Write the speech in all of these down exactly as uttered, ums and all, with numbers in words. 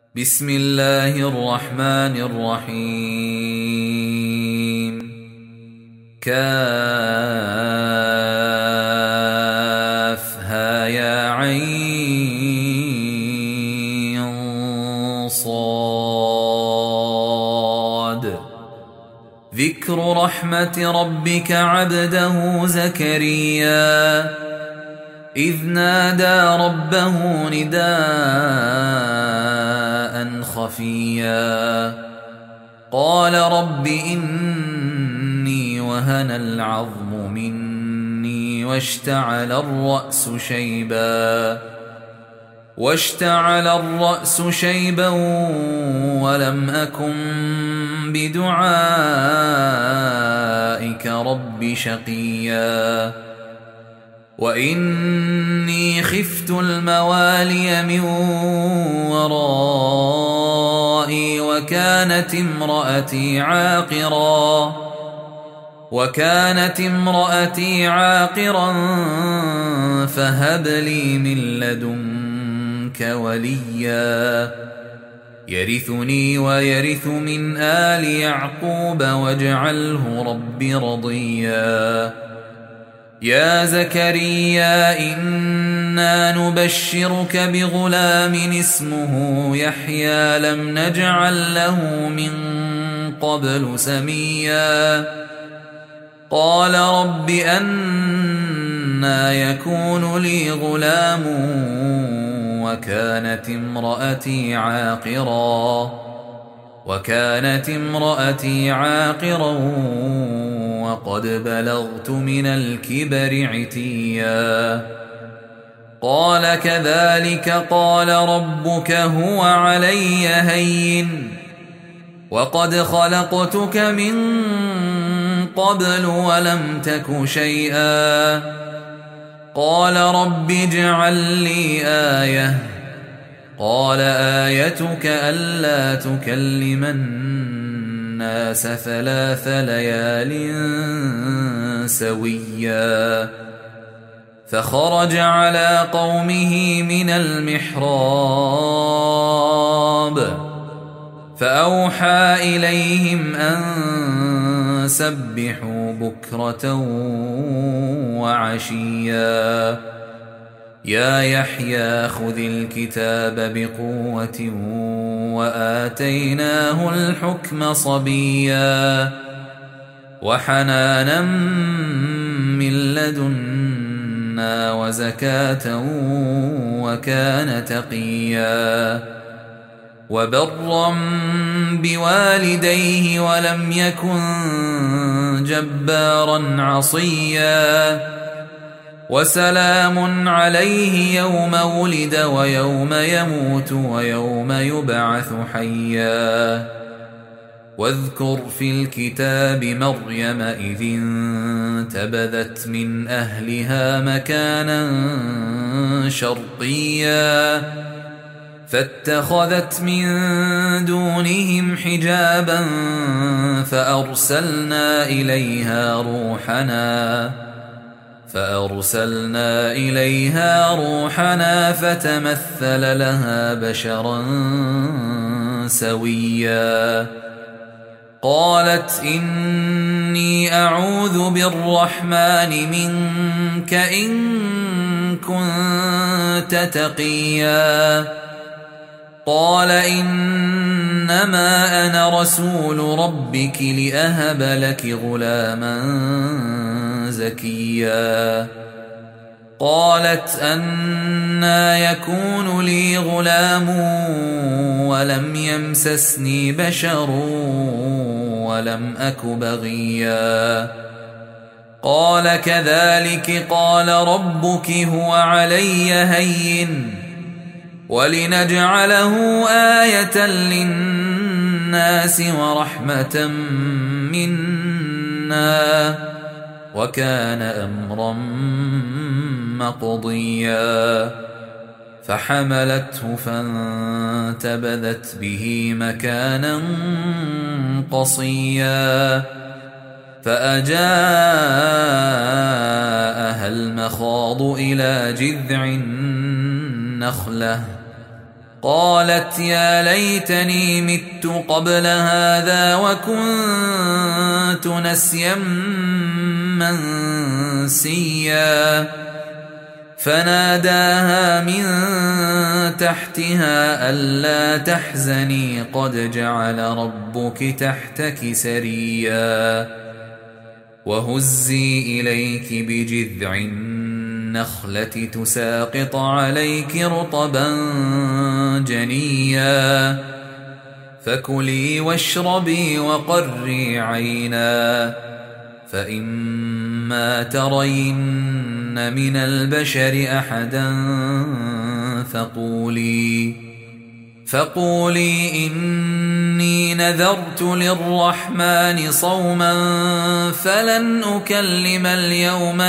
بسم الله الرحمن الرحيم. كافها يا عين صاد. ذكر رحمة ربك عبده زكريا إذ نادى ربه نداء خفيا قال رب إني وهن العظم مني واشتعل الرأس شيبا واشتعل الرأس شيبا ولم أكن بدعائك رب شقيا وإني خفت الموالي من ورائي وكانت امرأتي عاقرا وكانت امرأتي عاقرا فهب لي من لدنك وليا يرثني ويرث من آل يعقوب واجعله رب رضيا. يا زكريا إنا نبشرك بغلام اسمه يحيى لم نجعل له من قبل سميا قال رب أنى يكون لي غلام وكانت امرأتي عاقرا وكانت امرأتي عاقرا وقد بلغت من الكبر عتيا قال كذلك قال ربك هو علي هين وقد خلقتك من قبل ولم تك شيئا قال رب اجعل لي آية قال آيتك ألا تكلم الناس ثلاث ليال سويا فخرج على قومه من المحراب فأوحى إليهم أن سبحوا بكرة وعشيا يا يحيى خذ الكتاب بقوة وآتيناه الحكم صبيا وحنانا من لدنا وزكاة وكان تقيا وبرا بوالديه ولم يكن جبارا عصيا وسلام عليه يوم ولد ويوم يموت ويوم يبعث حيا واذكر في الكتاب مريم إذ انتبذت من أهلها مكانا شرقيا فاتخذت من دونهم حجابا فأرسلنا إليها روحنا فأرسلنا إليها روحنا فتمثل لها بشرا سويا قالت إني أعوذ بالرحمن منك إن كنت تقيا قال إنما أنا رسول ربك لأهب لك غلاما زكيا قالت أنى يكون لي غلام ولم يمسسني بشر ولم أك بغيا قال كذلك قال ربك هو علي هين ولنجعله آية للناس ورحمة منا وكان أمرا مقضيا فحملته فانتبذت به مكانا قصيا فأجاءها المخاض إلى جذع النخلة قالت يا ليتني مت قبل هذا وكنت نسيا منسيا فناداها من تحتها ألا تحزني قد جعل ربك تحتك سريا وهزي إليك بجذع النخلة تساقط عليك رطبا جنيا فكلي واشربي وقري عينا فإما ترين من البشر أحدا فقولي فقولي إني نذرت للرحمن صوما فلن أكلم اليوم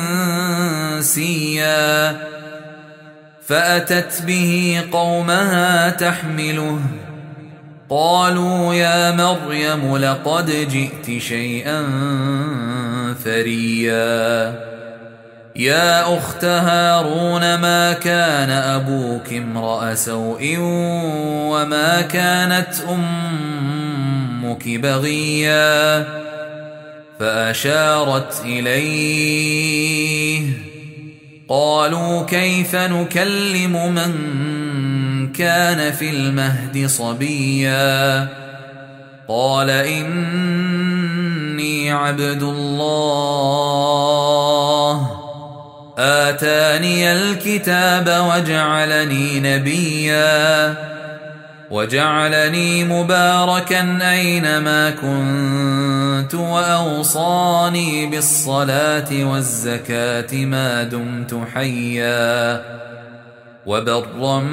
إنسيا فأتت به قومها تحمله قالوا يا مريم لقد جئت شيئا فريا يا أخت هارون ما كان أبوك امرأ سوء وما كانت أمك بغيا فأشارت إليه قالوا كيف نكلم من كان في المهد صبيا قال إني عبد الله آتاني الكتاب وجعلني نبيا وجعلني مباركا أينما كنت وأوصاني بالصلاة والزكاة ما دمت حيا وبرا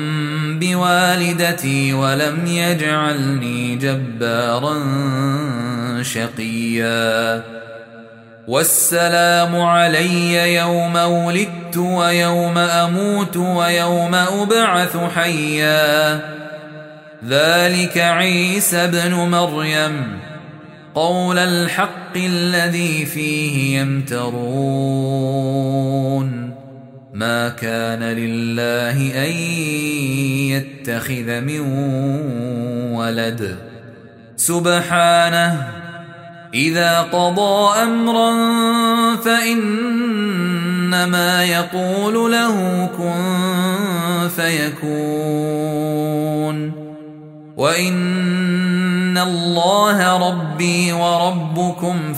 بوالدتي ولم يجعلني جبارا شقيا والسلام علي يوم ولدت ويوم أموت ويوم أبعث حيا ذلك عيسى ابن مريم قول الحق الذي فيه يمترون ما كان لله أن يتخذ من ولد سبحانه إذا قضى أمرا فإنما يقول له كن فيكون وإن الله ربي وربكم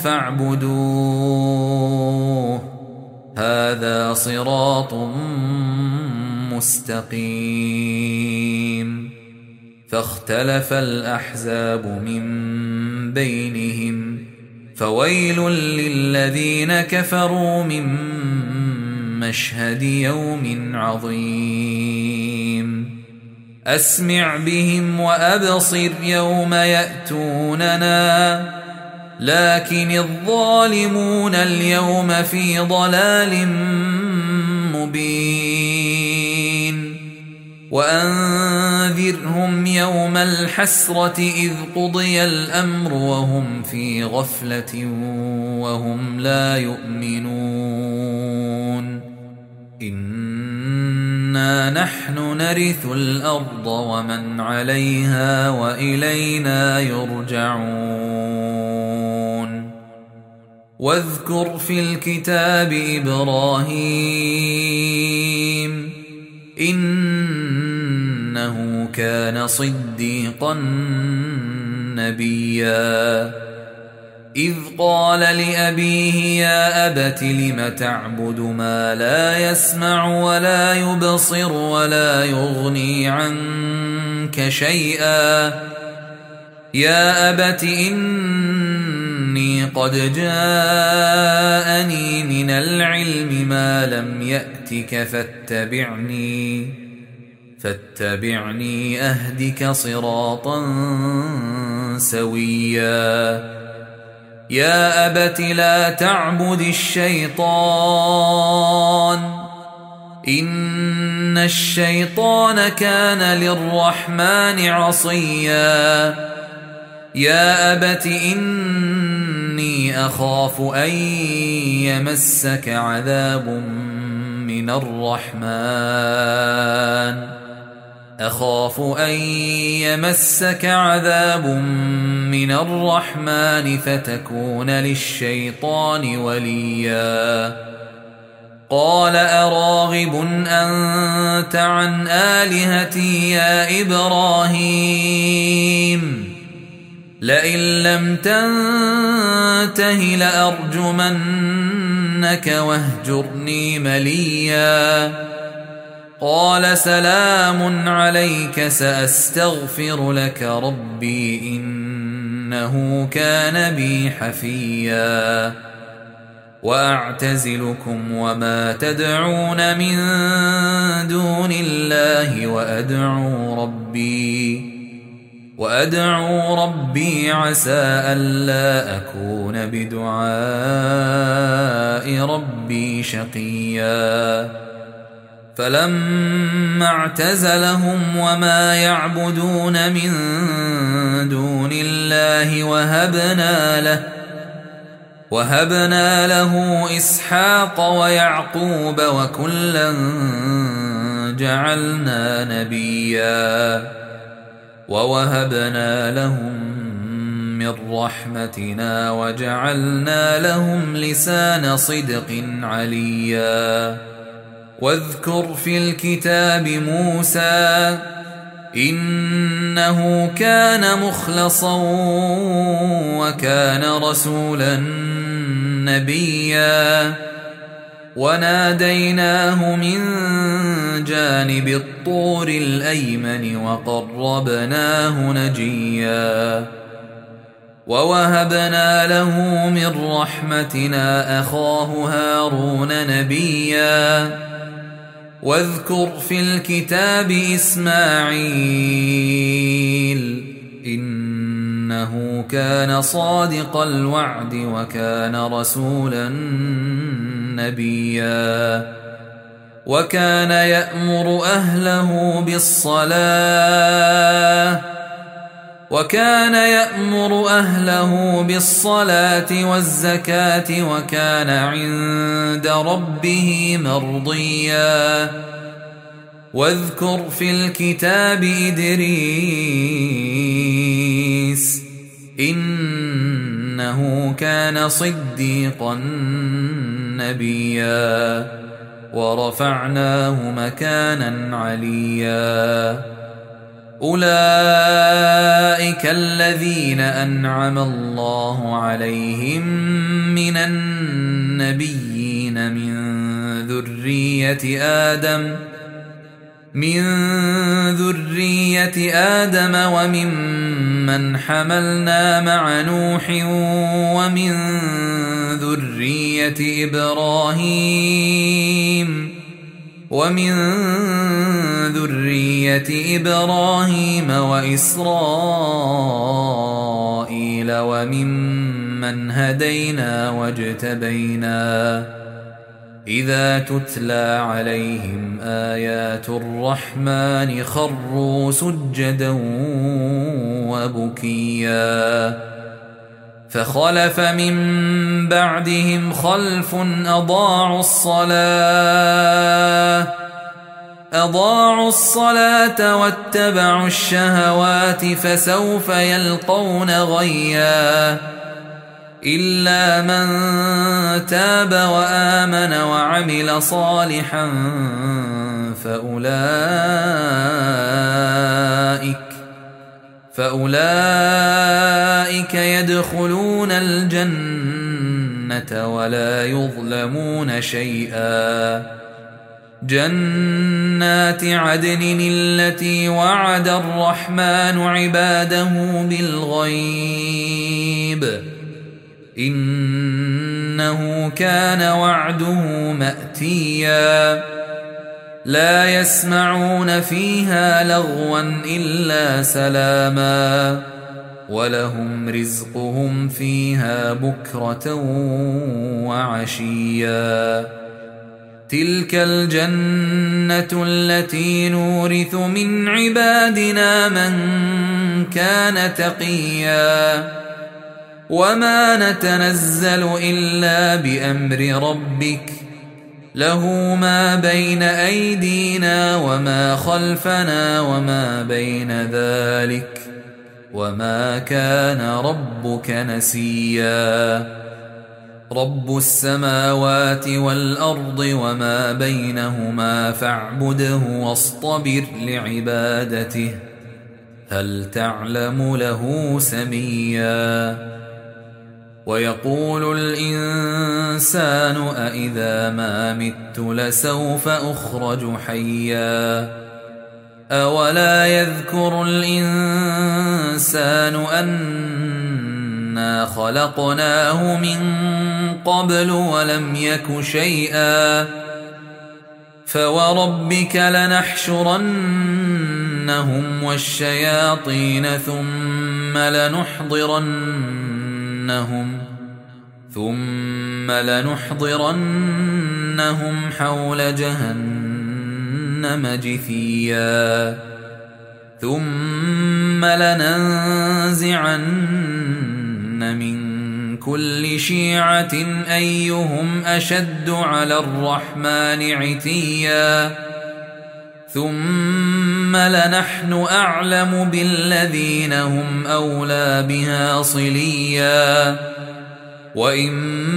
فاعبدوه هذا صراط مستقيم فاختلف الأحزاب من بينهم فويل للذين كفروا من مشهد يوم عظيم أسمع بهم وأبصر يوم يأتوننا لكن الظالمون اليوم في ضلال مبين وأنذرهم يوم الحسرة إذ قضي الأمر وهم في غفلة وهم لا يؤمنون إنا نحن نرث الأرض ومن عليها وإلينا يرجعون واذكر في الكتاب إبراهيم إنه كان صديقا نبيا إذ قال لأبيه يا أبت لم تعبد ما لا يسمع ولا يبصر ولا يغني عنك شيئا يا أبت إني قد جاءني من العلم ما لم يأتك فاتبعني فاتبعني أهدك صراطا سويا يا أبت لا تعبد الشيطان إن الشيطان كان للرحمن عصيا يا أبت إني أخاف أن يمسك عذاب من الرحمن أخاف أن يمسك عذاب من الرحمن فتكون للشيطان وليا قال أراغب أنت عن آلهتي يا إبراهيم لئن لم تنته لأرجمنك واهجرني مليا قال سلام عليك سأستغفر لك ربي إنه كان بي حفيا وأعتزلكم وما تدعون من دون الله وأدعو ربي وأدعو ربي عسى ألا أكون بدعاء ربي شقيا فلما اعتزلهم وما يعبدون من دون الله وهبنا له وهبنا له إسحاق ويعقوب وكلا جعلنا نبيا ووهبنا لهم من رحمتنا وجعلنا لهم لسان صدق عليا واذكر في الكتاب موسى إنه كان مخلصا وكان رسولا نبيا وناديناه من جانب الطور الأيمن وقربناه نجيا ووهبنا له من رحمتنا أخاه هارون نبيا واذكر في الكتاب إسماعيل إنه كان صادق الوعد وكان رسولا نبيا وكان يأمر أهله بالصلاة وكان يأمر أهله بالصلاة والزكاة وكان عند ربه مرضيا واذكر في الكتاب إدريس إنه كان صديقا نبيا ورفعناه مكانا عليا أولئك الذين أنعم الله عليهم من النبيين من ذرية آدم من ذرية آدم وممن حملنا مع نوح ومن ذرية إبراهيم ومن ذرية إبراهيم وإسرائيل وممن هدينا واجتبينا إذا تتلى عليهم آيات الرحمن خروا سجدا وبكيا فخلف من بعدهم خلف أضاعوا الصلاة أضاعوا الصلاة واتبعوا الشهوات فسوف يلقون غيا إلا من تاب وآمن وعمل صالحا فأولئك فأولئك يدخلون الجنة ولا يظلمون شيئا جنات عدن التي وعد الرحمن عباده بالغيب إنه كان وعده مأتيا لا يسمعون فيها لغوا إلا سلاما ولهم رزقهم فيها بكرة وعشيا تلك الجنة التي نورث من عبادنا من كان تقيا وما نتنزل إلا بأمر ربك له ما بين أيدينا وما خلفنا وما بين ذلك وما كان ربك نسيا رب السماوات والأرض وما بينهما فاعبده واصطبر لعبادته هل تعلم له سميا ويقول الإنسان أإذا ما مت لسوف أخرج حيا أولا يذكر الإنسان أنا خلقناه من قبل ولم يك شيئا فوربك لنحشرنهم والشياطين ثم لنحضرنهم ثم لنحضرنهم حول جهنم جثيا ثم لننزعن من كل شيعة أيهم أشد على الرحمن عتيا ثم لنحن أعلم بالذين هم أولى بها صليا وإن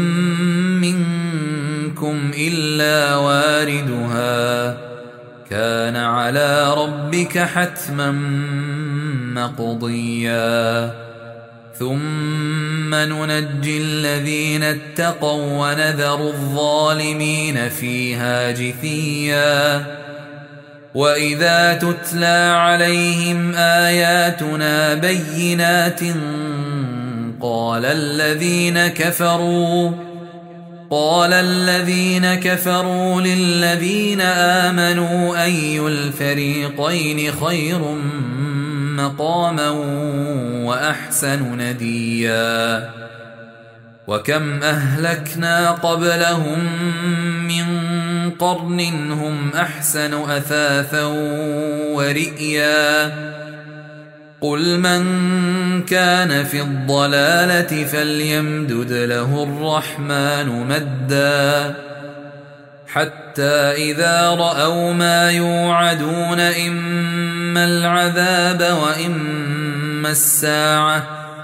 منكم إلا واردها كان على ربك حتما مقضيا ثم ننجي الذين اتقوا ونذر الظالمين فيها جثيا وإذا تتلى عليهم آياتنا بينات قال الذين كفروا قال الذين كفروا للذين آمنوا أي الفريقين خير مقاما وأحسن نديا وكم أهلكنا قبلهم من قرن هم أحسن أثاثا ورئيا قل من كان في الضلالة فليمدد له الرحمن مدا حتى إذا رأوا ما يوعدون إما العذاب وإما الساعة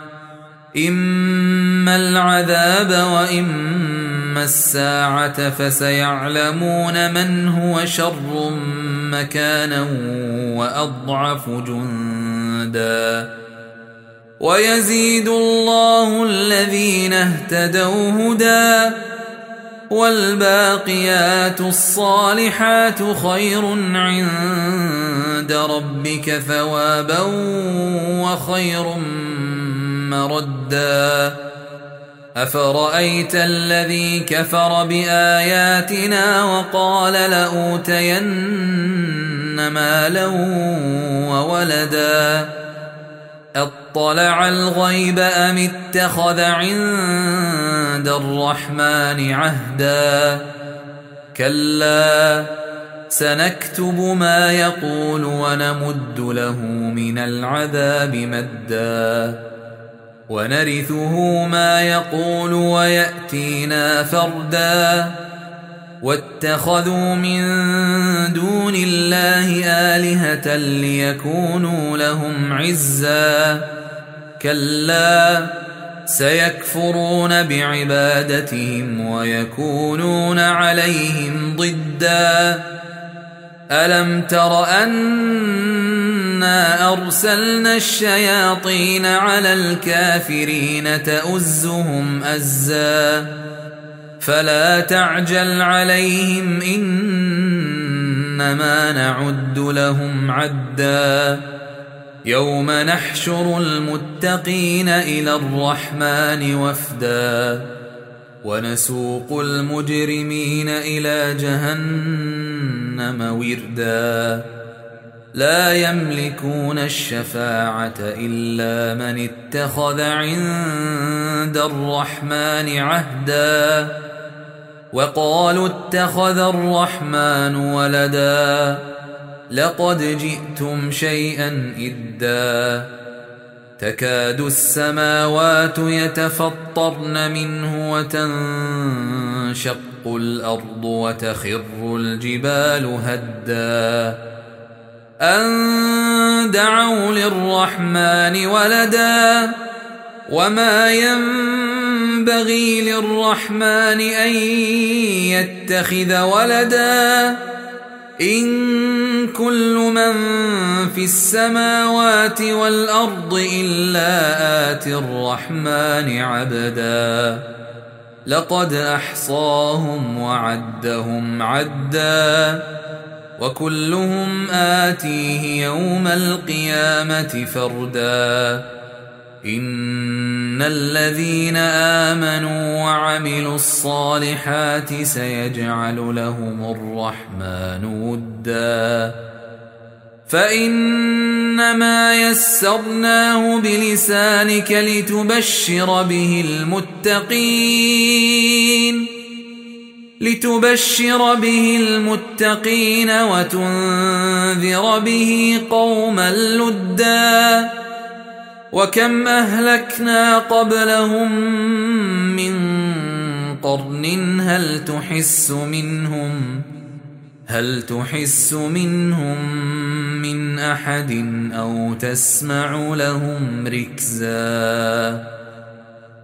إما العذاب وإما الساعة فسيعلمون من هو شر مكانا وأضعف جندا ويزيد الله الذين اهتدوا هدى والباقيات الصالحات خير عند ربك ثوابا وخير مردا أفرأيت الذي كفر بآياتنا وقال لأوتين مالا وولدا أطلع الغيب أم اتخذ عند الرحمن عهدا كلا سنكتب ما يقول ونمد له من العذاب مدا ونرثه ما يقول ويأتينا فردا واتخذوا من دون الله آلهة ليكونوا لهم عزا كلا سيكفرون بعبادتهم ويكونون عليهم ضدا ألم تر أنا أرسلنا الشياطين على الكافرين تؤزهم أزا فلا تعجل عليهم إنما نعد لهم عدا يوم نحشر المتقين إلى الرحمن وفدا ونسوق المجرمين إلى جهنم وردا لا يملكون الشفاعة إلا من اتخذ عند الرحمن عهدا وقالوا اتخذ الرحمن ولدا لقد جئتم شيئا إدا تكاد السماوات يتفطرن منه وتنشق الأرض وتخر الجبال هدا أن دعوا للرحمن ولدا وما ينبغي للرحمن أن يتخذ ولدا إن كل من في السماوات والأرض إلا آتي الرحمن عبدا لقد أحصاهم وعدهم عدا وكلهم آتيه يوم القيامة فردا إن الذين آمنوا وعملوا الصالحات سيجعل لهم الرحمن ودا فإنما يسرناه بلسانك لتبشر به المتقين لتبشر به المتقين وتنذر به قوما لدا وكم أهلكنا قبلهم من قرن هل تحس منهم هل تحس منهم من أحد أو تسمع لهم ركزا